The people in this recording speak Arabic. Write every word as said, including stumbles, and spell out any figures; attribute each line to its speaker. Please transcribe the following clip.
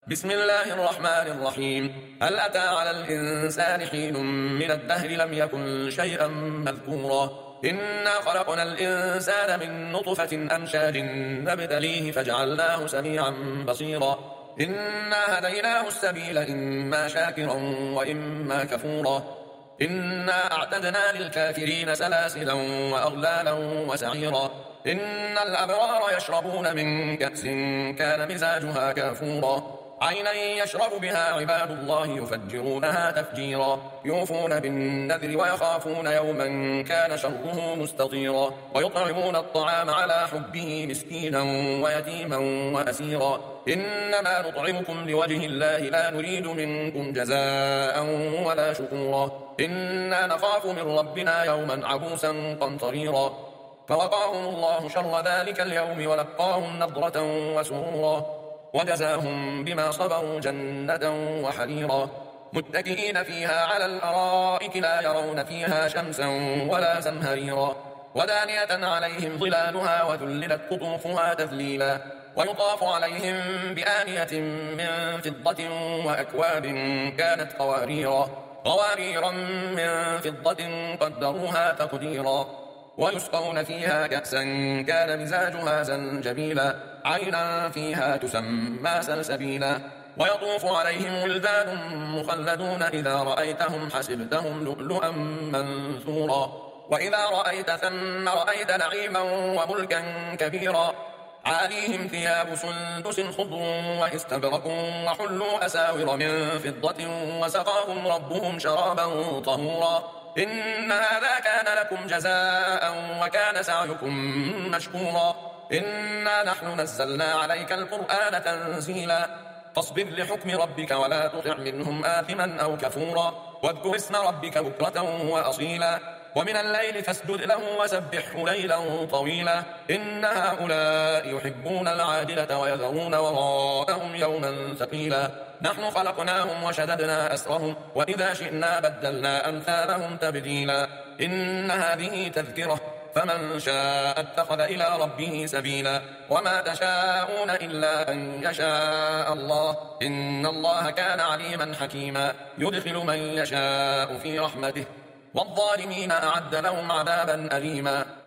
Speaker 1: بسم الله الرحمن الرحيم. هل أتى على الإنسان حين من الدهر لم يكن شيئا مذكورا إنا خلقنا الإنسان من نطفة أمشاج نبتليه فجعلناه سميعا بصيرا إنا هديناه السبيل إما شاكرا وإما كفورا إنا أعتدنا للكافرين سلاسلا وأغلالا وسعيرا إن الأبرار يشربون من كأس كان مزاجها كافورا عينا يشرب بها عباد الله يفجرونها تفجيرا يوفون بالنذر ويخافون يوما كان شره مستطيرا ويطعمون الطعام على حبه مسكينا ويتيما وأسيرا إنما نطعمكم لوجه الله لا نريد منكم جزاء ولا شكورا إنا نخاف من ربنا يوما عبوسا قمطريرا فوقاهم الله شر ذلك اليوم ولقاهم نضرة وسرورا وجزاهم بما صبروا جنة وحريرا متكئين فيها على الأرائك لا يرون فيها شمسا ولا زمهريرا ودانية عليهم ظلالها وذللت قطوفها تذليلا ويطاف عليهم بآنية من فضة وأكواب كانت قواريرا قواريرا من فضة قدروها تقديرا ويسقون فيها كأسا كان مزاجها زنجبيلا عينا فيها تسمى سلسبيلا ويطوف عليهم ولدان مخلدون إذا رأيتهم حسبتهم لؤلؤا منثورا وإذا رأيت ثم رأيت نعيما وملكا كبيرا عاليهم ثياب سندس خضر واستبرق وحلوا أساور من فضة وسقاهم ربهم شرابا طهورا إن هذا كان لكم جزاء وكان سعيكم مشكورا إنا نحن نزلنا عليك القرآن تنزيلا فاصبر لحكم ربك ولا تطع منهم آثما أو كفورا واذكر اسم ربك بكرة وأصيلا ومن الليل فاسجد له وسبحه ليلا طويلا إن هؤلاء يحبون العاجلة ويذرون وراءهم يوما ثقيلا نحن خلقناهم وشددنا أسرهم وإذا شئنا بدلنا أمثالهم تبديلا إن هذه تذكرة فمن شاء اتخذ إلى ربه سبيلا وما تشاءون إلا أن يشاء الله إن الله كان عليما حكيما يدخل من يشاء في رحمته والظالمين أعد لهم عذابا أليما.